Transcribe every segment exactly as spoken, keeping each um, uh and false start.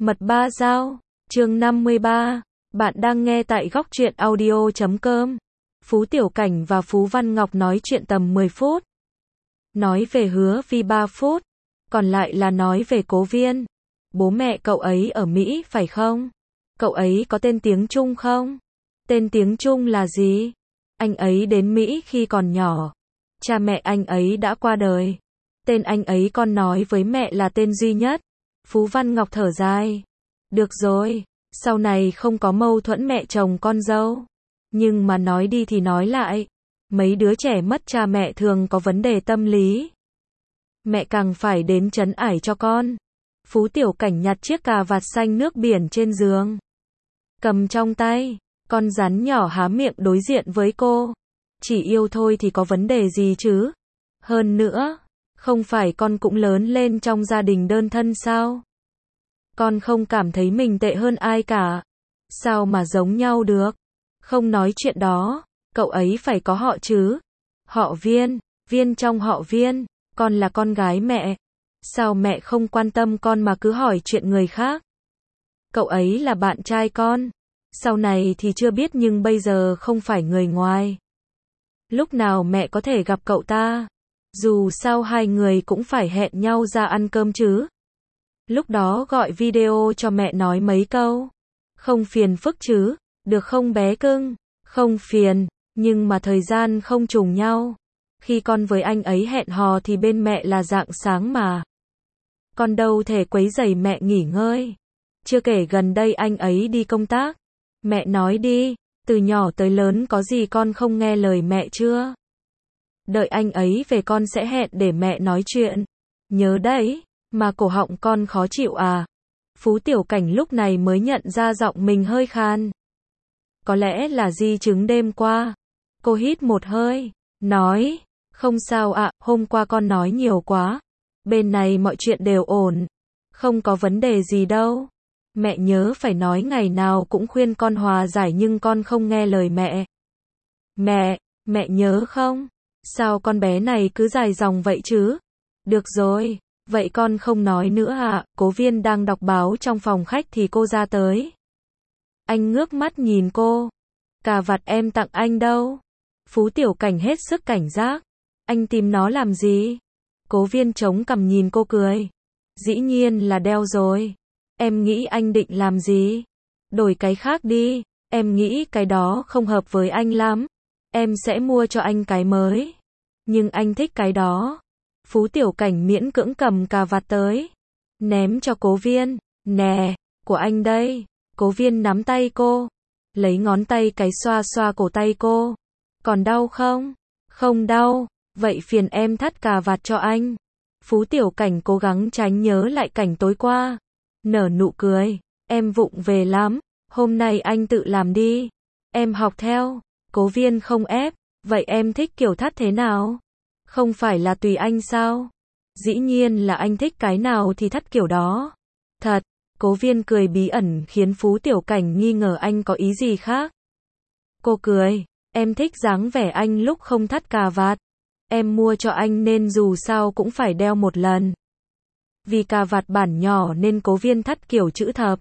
Mật ba dao, chương năm mươi ba. Bạn đang nghe tại góc truyện audio chấm com. Phú Tiểu Cảnh và Phú Văn Ngọc nói chuyện tầm mười phút. Nói về Hứa Vi ba phút, còn lại là nói về Cố Viên. Bố mẹ cậu ấy ở Mỹ phải không? Cậu ấy có tên tiếng Trung không? Tên tiếng Trung là gì? Anh ấy đến Mỹ khi còn nhỏ. Cha mẹ anh ấy đã qua đời. Tên anh ấy con nói với mẹ là tên duy nhất. Phú Văn Ngọc thở dài. Được rồi, sau này không có mâu thuẫn mẹ chồng con dâu. Nhưng mà nói đi thì nói lại. Mấy đứa trẻ mất cha mẹ thường có vấn đề tâm lý. Mẹ càng phải đến trấn ải cho con. Phú Tiểu Cảnh nhặt chiếc cà vạt xanh nước biển trên giường. Cầm trong tay, con rắn nhỏ há miệng đối diện với cô. Chỉ yêu thôi thì có vấn đề gì chứ? Hơn nữa, không phải con cũng lớn lên trong gia đình đơn thân sao? Con không cảm thấy mình tệ hơn ai cả. Sao mà giống nhau được? Không nói chuyện đó, cậu ấy phải có họ chứ. Họ Viên, Viên trong họ Viên, con là con gái mẹ. Sao mẹ không quan tâm con mà cứ hỏi chuyện người khác? Cậu ấy là bạn trai con. Sau này thì chưa biết nhưng bây giờ không phải người ngoài. Lúc nào mẹ có thể gặp cậu ta? Dù sao hai người cũng phải hẹn nhau ra ăn cơm chứ. Lúc đó gọi video cho mẹ nói mấy câu. Không phiền phức chứ, được không bé cưng? Không phiền, nhưng mà thời gian không trùng nhau. Khi con với anh ấy hẹn hò thì bên mẹ là rạng sáng mà. Con đâu thể quấy rầy mẹ nghỉ ngơi. Chưa kể gần đây anh ấy đi công tác. Mẹ nói đi, từ nhỏ tới lớn có gì con không nghe lời mẹ chưa? Đợi anh ấy về con sẽ hẹn để mẹ nói chuyện. Nhớ đấy, mà cổ họng con khó chịu à? Phú Tiểu Cảnh lúc này mới nhận ra giọng mình hơi khan. Có lẽ là di chứng đêm qua. Cô hít một hơi, nói, không sao ạ, hôm qua con nói nhiều quá. Bên này mọi chuyện đều ổn. Không có vấn đề gì đâu. Mẹ nhớ phải nói ngày nào cũng khuyên con hòa giải nhưng con không nghe lời mẹ. Mẹ, mẹ nhớ không? Sao con bé này cứ dài dòng vậy chứ? Được rồi, vậy con không nói nữa à? Cố Viên đang đọc báo trong phòng khách thì cô ra tới. Anh ngước mắt nhìn cô. Cà vạt em tặng anh đâu? Phú Tiểu Cảnh hết sức cảnh giác. Anh tìm nó làm gì? Cố Viên chống cằm nhìn cô cười. Dĩ nhiên là đeo rồi. Em nghĩ anh định làm gì? Đổi cái khác đi. Em nghĩ cái đó không hợp với anh lắm. Em sẽ mua cho anh cái mới. Nhưng anh thích cái đó. Phú Tiểu Cảnh miễn cưỡng cầm cà vạt tới. Ném cho Cố Viên. Nè, của anh đây. Cố Viên nắm tay cô. Lấy ngón tay cái xoa xoa cổ tay cô. Còn đau không? Không đau. Vậy phiền em thắt cà vạt cho anh. Phú Tiểu Cảnh cố gắng tránh nhớ lại cảnh tối qua. Nở nụ cười. Em vụng về lắm. Hôm nay anh tự làm đi. Em học theo. Cố Viên không ép. Vậy em thích kiểu thắt thế nào? Không phải là tùy anh sao? Dĩ nhiên là anh thích cái nào thì thắt kiểu đó. Thật. Cố Viên cười bí ẩn khiến Phú Tiểu Cảnh nghi ngờ anh có ý gì khác. Cô cười. Em thích dáng vẻ anh lúc không thắt cà vạt. Em mua cho anh nên dù sao cũng phải đeo một lần. Vì cà vạt bản nhỏ nên Cố Viên thắt kiểu chữ thập.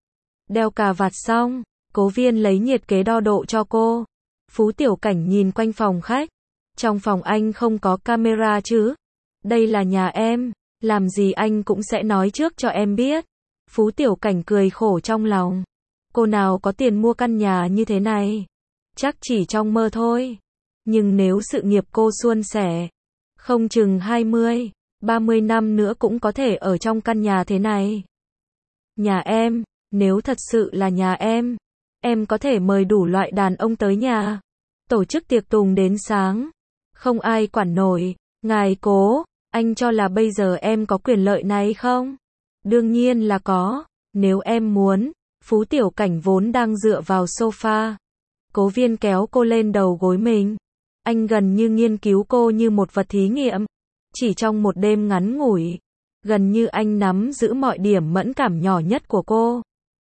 Đeo cà vạt xong, Cố Viên lấy nhiệt kế đo độ cho cô. Phú Tiểu Cảnh nhìn quanh phòng khách. Trong phòng anh không có camera chứ? Đây là nhà em, làm gì anh cũng sẽ nói trước cho em biết. Phú Tiểu Cảnh cười khổ trong lòng. Cô nào có tiền mua căn nhà như thế này? Chắc chỉ trong mơ thôi. Nhưng nếu sự nghiệp cô suôn sẻ, không chừng hai mươi, ba mươi năm nữa cũng có thể ở trong căn nhà thế này. Nhà em, nếu thật sự là nhà em, em có thể mời đủ loại đàn ông tới nhà. Tổ chức tiệc tùng đến sáng. Không ai quản nổi. Ngài Cố, anh cho là bây giờ em có quyền lợi này không? Đương nhiên là có. Nếu em muốn. Phú Tiểu Cảnh vốn đang dựa vào sofa. Cố Viên kéo cô lên đầu gối mình. Anh gần như nghiên cứu cô như một vật thí nghiệm. Chỉ trong một đêm ngắn ngủi. Gần như anh nắm giữ mọi điểm mẫn cảm nhỏ nhất của cô.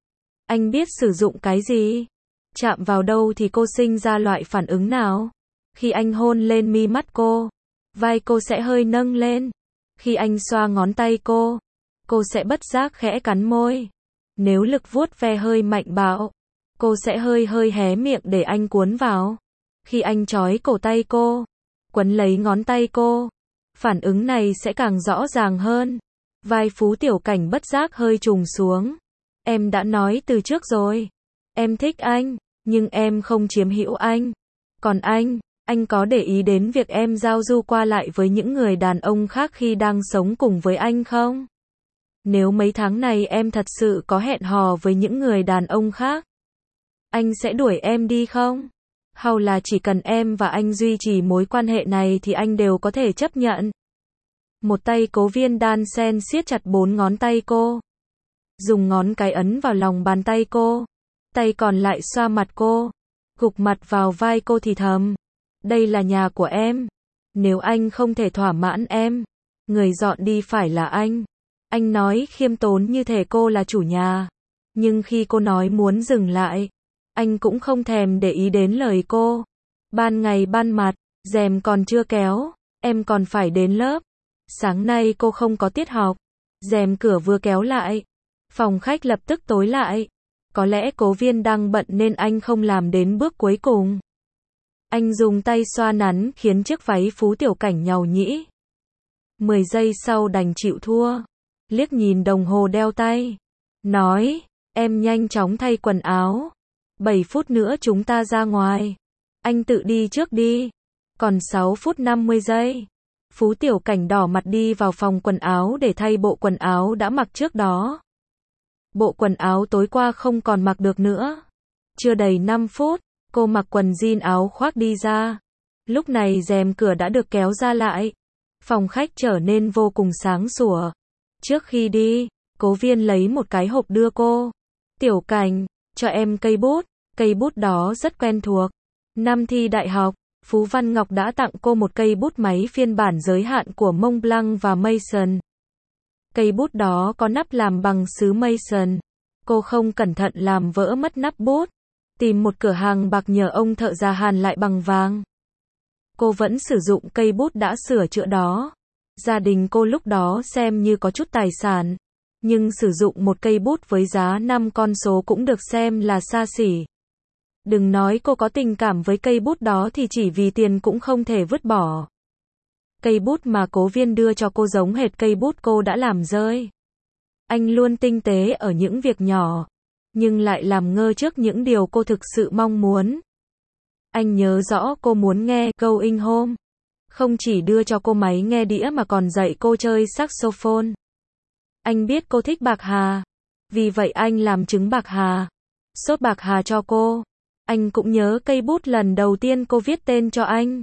Anh biết sử dụng cái gì? Chạm vào đâu thì cô sinh ra loại phản ứng nào? Khi anh hôn lên mi mắt cô, vai cô sẽ hơi nâng lên. Khi anh xoa ngón tay cô, cô sẽ bất giác khẽ cắn môi. Nếu lực vuốt ve hơi mạnh bạo, cô sẽ hơi hơi hé miệng để anh cuốn vào. Khi anh trói cổ tay cô, quấn lấy ngón tay cô, phản ứng này sẽ càng rõ ràng hơn. Vai Phú Tiểu Cảnh bất giác hơi trùng xuống. Em đã nói từ trước rồi. Em thích anh, nhưng em không chiếm hữu anh. Còn anh, anh có để ý đến việc em giao du qua lại với những người đàn ông khác khi đang sống cùng với anh không? Nếu mấy tháng này em thật sự có hẹn hò với những người đàn ông khác, anh sẽ đuổi em đi không? Hay là chỉ cần em và anh duy trì mối quan hệ này thì anh đều có thể chấp nhận? Một tay Cố Viên đan sen siết chặt bốn ngón tay cô. Dùng ngón cái ấn vào lòng bàn tay cô. Tay còn lại xoa mặt cô. Gục mặt vào vai cô thì thầm. Đây là nhà của em. Nếu anh không thể thỏa mãn em, người dọn đi phải là anh. Anh nói khiêm tốn như thể cô là chủ nhà. Nhưng khi cô nói muốn dừng lại, anh cũng không thèm để ý đến lời cô. Ban ngày ban mặt, rèm còn chưa kéo, em còn phải đến lớp. Sáng nay cô không có tiết học. Rèm cửa vừa kéo lại, phòng khách lập tức tối lại. Có lẽ Cố Viên đang bận nên anh không làm đến bước cuối cùng. Anh dùng tay xoa nắn khiến chiếc váy Phú Tiểu Cảnh nhàu nhĩ. Mười giây sau đành chịu thua. Liếc nhìn đồng hồ đeo tay. Nói, em nhanh chóng thay quần áo. Bảy phút nữa chúng ta ra ngoài. Anh tự đi trước đi. Còn sáu phút năm mươi giây. Phú Tiểu Cảnh đỏ mặt đi vào phòng quần áo để thay bộ quần áo đã mặc trước đó. Bộ quần áo tối qua không còn mặc được nữa. Chưa đầy năm phút, cô mặc quần jean áo khoác đi ra. Lúc này rèm cửa đã được kéo ra lại. Phòng khách trở nên vô cùng sáng sủa. Trước khi đi, Cố Viên lấy một cái hộp đưa cô. Tiểu Cảnh, cho em cây bút. Cây bút đó rất quen thuộc. Năm thi đại học, Phú Văn Ngọc đã tặng cô một cây bút máy phiên bản giới hạn của Montblanc và Mason. Cây bút đó có nắp làm bằng sứ Mason. Cô không cẩn thận làm vỡ mất nắp bút. Tìm một cửa hàng bạc nhờ ông thợ ra hàn lại bằng vàng. Cô vẫn sử dụng cây bút đã sửa chữa đó. Gia đình cô lúc đó xem như có chút tài sản. Nhưng sử dụng một cây bút với giá năm con số cũng được xem là xa xỉ. Đừng nói cô có tình cảm với cây bút đó thì chỉ vì tiền cũng không thể vứt bỏ. Cây bút mà Cố Viên đưa cho cô giống hệt cây bút cô đã làm rơi. Anh luôn tinh tế ở những việc nhỏ, nhưng lại làm ngơ trước những điều cô thực sự mong muốn. Anh nhớ rõ cô muốn nghe Going Home. Không chỉ đưa cho cô máy nghe đĩa mà còn dạy cô chơi saxophone. Anh biết cô thích bạc hà. Vì vậy anh làm trứng bạc hà, sốt bạc hà cho cô. Anh cũng nhớ cây bút lần đầu tiên cô viết tên cho anh.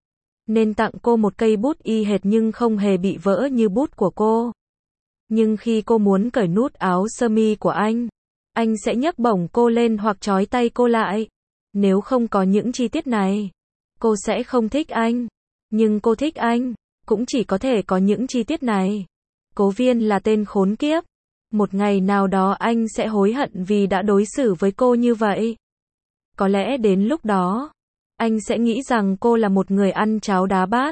Nên tặng cô một cây bút y hệt nhưng không hề bị vỡ như bút của cô. Nhưng khi cô muốn cởi nút áo sơ mi của anh, anh sẽ nhấc bổng cô lên hoặc trói tay cô lại. Nếu không có những chi tiết này, cô sẽ không thích anh. Nhưng cô thích anh, cũng chỉ có thể có những chi tiết này. Cố Viên là tên khốn kiếp. Một ngày nào đó anh sẽ hối hận vì đã đối xử với cô như vậy. Có lẽ đến lúc đó, anh sẽ nghĩ rằng cô là một người ăn cháo đá bát.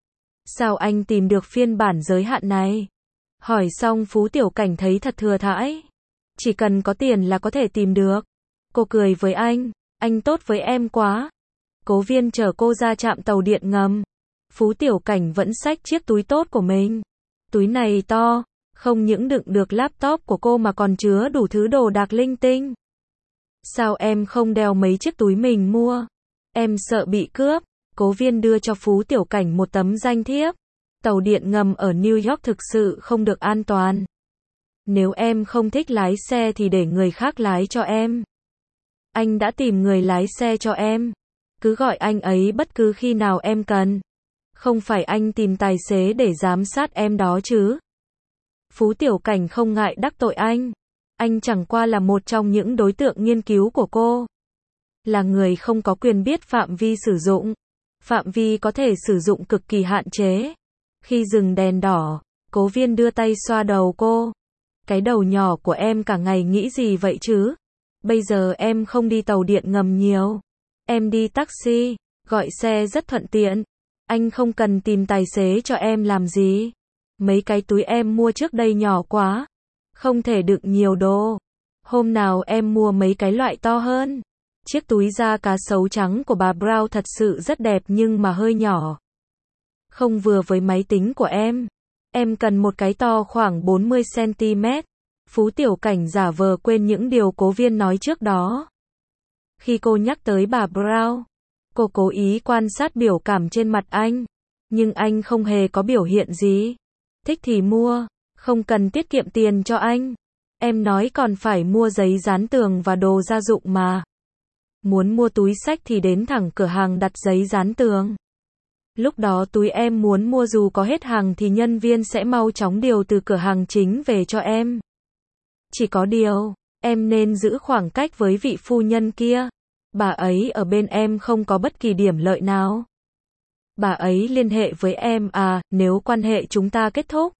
Sao anh tìm được phiên bản giới hạn này? Hỏi xong Phú Tiểu Cảnh thấy thật thừa thãi. Chỉ cần có tiền là có thể tìm được. Cô cười với anh. Anh tốt với em quá. Cố Viên chở cô ra trạm tàu điện ngầm. Phú Tiểu Cảnh vẫn xách chiếc túi tốt của mình. Túi này to, không những đựng được laptop của cô mà còn chứa đủ thứ đồ đạc linh tinh. Sao em không đeo mấy chiếc túi mình mua? Em sợ bị cướp. Cố Viên đưa cho Phú Tiểu Cảnh một tấm danh thiếp. Tàu điện ngầm ở New York thực sự không được an toàn. Nếu em không thích lái xe thì để người khác lái cho em. Anh đã tìm người lái xe cho em. Cứ gọi anh ấy bất cứ khi nào em cần. Không phải anh tìm tài xế để giám sát em đó chứ. Phú Tiểu Cảnh không ngại đắc tội anh. Anh chẳng qua là một trong những đối tượng nghiên cứu của cô. Là người không có quyền biết phạm vi sử dụng. Phạm vi có thể sử dụng cực kỳ hạn chế. Khi dừng đèn đỏ, Cố Viên đưa tay xoa đầu cô. Cái đầu nhỏ của em cả ngày nghĩ gì vậy chứ? Bây giờ em không đi tàu điện ngầm nhiều. Em đi taxi, gọi xe rất thuận tiện. Anh không cần tìm tài xế cho em làm gì. Mấy cái túi em mua trước đây nhỏ quá. Không thể đựng nhiều đồ. Hôm nào em mua mấy cái loại to hơn. Chiếc túi da cá sấu trắng của bà Brown thật sự rất đẹp nhưng mà hơi nhỏ. Không vừa với máy tính của em. Em cần một cái to khoảng bốn mươi xăng ti mét. Phú Tiểu Cảnh giả vờ quên những điều Cố Viên nói trước đó. Khi cô nhắc tới bà Brown, cô cố ý quan sát biểu cảm trên mặt anh. Nhưng anh không hề có biểu hiện gì. Thích thì mua, không cần tiết kiệm tiền cho anh. Em nói còn phải mua giấy dán tường và đồ gia dụng mà. Muốn mua túi xách thì đến thẳng cửa hàng đặt giấy dán tường. Lúc đó túi em muốn mua dù có hết hàng thì nhân viên sẽ mau chóng điều từ cửa hàng chính về cho em. Chỉ có điều, em nên giữ khoảng cách với vị phu nhân kia. Bà ấy ở bên em không có bất kỳ điểm lợi nào. Bà ấy liên hệ với em à, nếu quan hệ chúng ta kết thúc.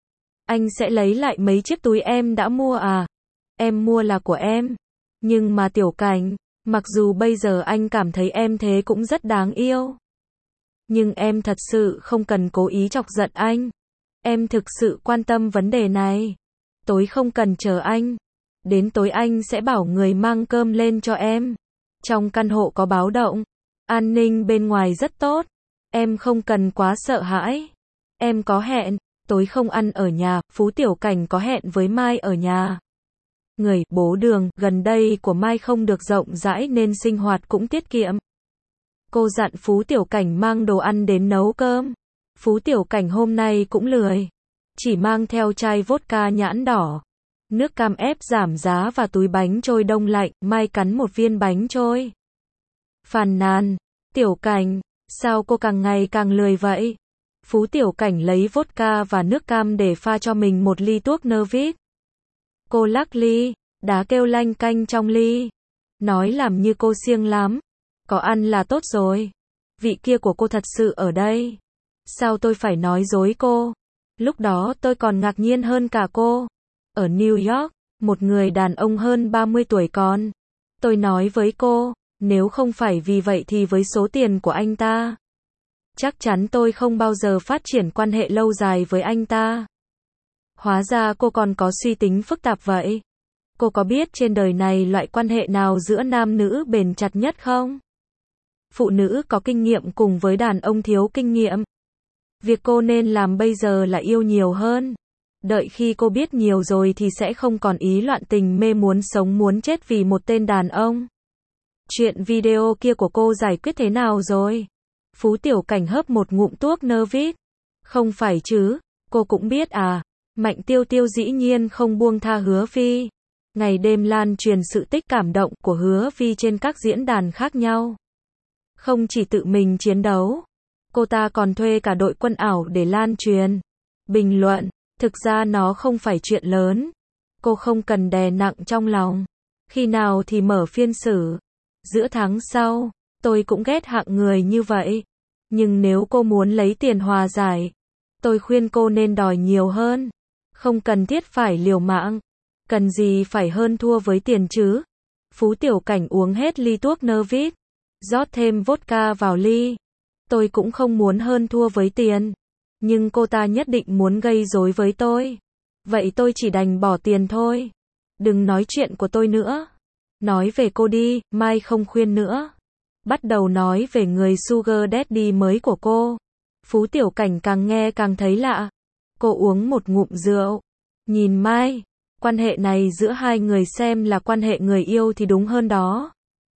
Anh sẽ lấy lại mấy chiếc túi em đã mua à. Em mua là của em. Nhưng mà Tiểu Cảnh, mặc dù bây giờ anh cảm thấy em thế cũng rất đáng yêu. Nhưng em thật sự không cần cố ý chọc giận anh. Em thực sự quan tâm vấn đề này. Tối không cần chờ anh. Đến tối anh sẽ bảo người mang cơm lên cho em. Trong căn hộ có báo động. An ninh bên ngoài rất tốt. Em không cần quá sợ hãi. Em có hẹn. Tối không ăn ở nhà. Phú Tiểu Cảnh có hẹn với Mai ở nhà. Người bố Đường gần đây của Mai không được rộng rãi nên sinh hoạt cũng tiết kiệm. Cô dặn Phú Tiểu Cảnh mang đồ ăn đến nấu cơm. Phú Tiểu Cảnh hôm nay cũng lười. Chỉ mang theo chai vodka nhãn đỏ, nước cam ép giảm giá và túi bánh trôi đông lạnh. Mai cắn một viên bánh trôi. Phàn nàn, Tiểu Cảnh, sao cô càng ngày càng lười vậy? Phú Tiểu Cảnh lấy vodka và nước cam để pha cho mình một ly thuốc nơ vít. Cô lắc ly, đá kêu lanh canh trong ly. Nói làm như cô siêng lắm. Có ăn là tốt rồi. Vị kia của cô thật sự ở đây. Sao tôi phải nói dối cô? Lúc đó tôi còn ngạc nhiên hơn cả cô. Ở New York, một người đàn ông hơn ba mươi tuổi còn. Tôi nói với cô, nếu không phải vì vậy thì với số tiền của anh ta, chắc chắn tôi không bao giờ phát triển quan hệ lâu dài với anh ta. Hóa ra cô còn có suy tính phức tạp vậy. Cô có biết trên đời này loại quan hệ nào giữa nam nữ bền chặt nhất không? Phụ nữ có kinh nghiệm cùng với đàn ông thiếu kinh nghiệm. Việc cô nên làm bây giờ là yêu nhiều hơn. Đợi khi cô biết nhiều rồi thì sẽ không còn ý loạn tình mê muốn sống muốn chết vì một tên đàn ông. Chuyện video kia của cô giải quyết thế nào rồi? Phú Tiểu Cảnh hớp một ngụm thuốc nơ vít. Không phải chứ, cô cũng biết à. Mạnh Tiêu Tiêu dĩ nhiên không buông tha Hứa Vi. Ngày đêm lan truyền sự tích cảm động của Hứa Vi trên các diễn đàn khác nhau. Không chỉ tự mình chiến đấu, cô ta còn thuê cả đội quân ảo để lan truyền, bình luận. Thực ra nó không phải chuyện lớn. Cô không cần đè nặng trong lòng. Khi nào thì mở phiên xử. Giữa tháng sau, tôi cũng ghét hạng người như vậy. Nhưng nếu cô muốn lấy tiền hòa giải, tôi khuyên cô nên đòi nhiều hơn. Không cần thiết phải liều mạng. Cần gì phải hơn thua với tiền chứ? Phú Tiểu Cảnh uống hết ly thuốc nơ vít, rót thêm vodka vào ly. Tôi cũng không muốn hơn thua với tiền. Nhưng cô ta nhất định muốn gây rối với tôi. Vậy tôi chỉ đành bỏ tiền thôi. Đừng nói chuyện của tôi nữa. Nói về cô đi, Mai không khuyên nữa. Bắt đầu nói về người sugar daddy mới của cô. Phú Tiểu Cảnh càng nghe càng thấy lạ. Cô uống một ngụm rượu. Nhìn Mai, quan hệ này giữa hai người xem là quan hệ người yêu thì đúng hơn đó.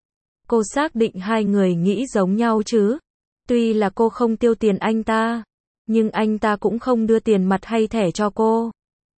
Cô xác định hai người nghĩ giống nhau chứ. Tuy là cô không tiêu tiền anh ta, nhưng anh ta cũng không đưa tiền mặt hay thẻ cho cô.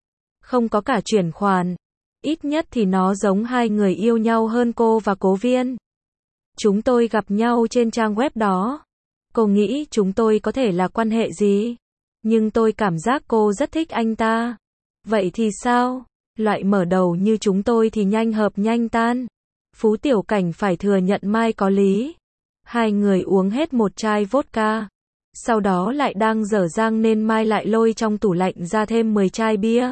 Không có cả chuyển khoản. Ít nhất thì nó giống hai người yêu nhau hơn cô và Cố Viên. Chúng tôi gặp nhau trên trang web đó. Cô nghĩ chúng tôi có thể là quan hệ gì? Nhưng tôi cảm giác cô rất thích anh ta. Vậy thì sao? Loại mở đầu như chúng tôi thì nhanh hợp nhanh tan. Phú Tiểu Cảnh phải thừa nhận Mai có lý. Hai người uống hết một chai vodka. Sau đó lại đang dở dang nên Mai lại lôi trong tủ lạnh ra thêm mười chai bia.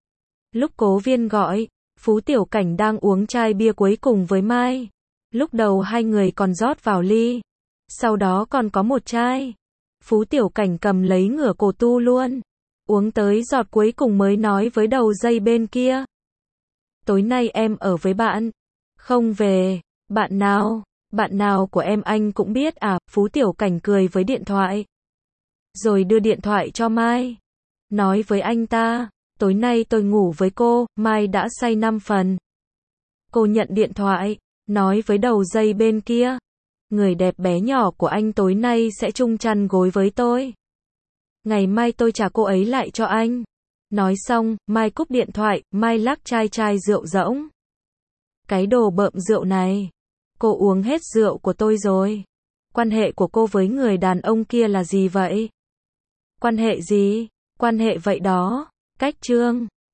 Lúc Cố Viên gọi, Phú Tiểu Cảnh đang uống chai bia cuối cùng với Mai. Lúc đầu hai người còn rót vào ly. Sau đó còn có một chai. Phú Tiểu Cảnh cầm lấy ngửa cổ tu luôn. Uống tới giọt cuối cùng mới nói với đầu dây bên kia. tối nay em ở với bạn. Không về. Bạn nào? Bạn nào của em anh cũng biết à, Phú Tiểu Cảnh cười với điện thoại. Rồi đưa điện thoại cho Mai. Nói với anh ta, tối nay tôi ngủ với cô, Mai đã say năm phần. Cô nhận điện thoại, nói với đầu dây bên kia. Người đẹp bé nhỏ của anh tối nay sẽ chung chăn gối với tôi. Ngày mai tôi trả cô ấy lại cho anh. Nói xong, Mai cúp điện thoại, Mai lắc chai chai rượu rỗng. Cái đồ bợm rượu này. Cô uống hết rượu của tôi rồi. Quan hệ của cô với người đàn ông kia là gì vậy? Quan hệ gì? Quan hệ vậy đó. Cách trương.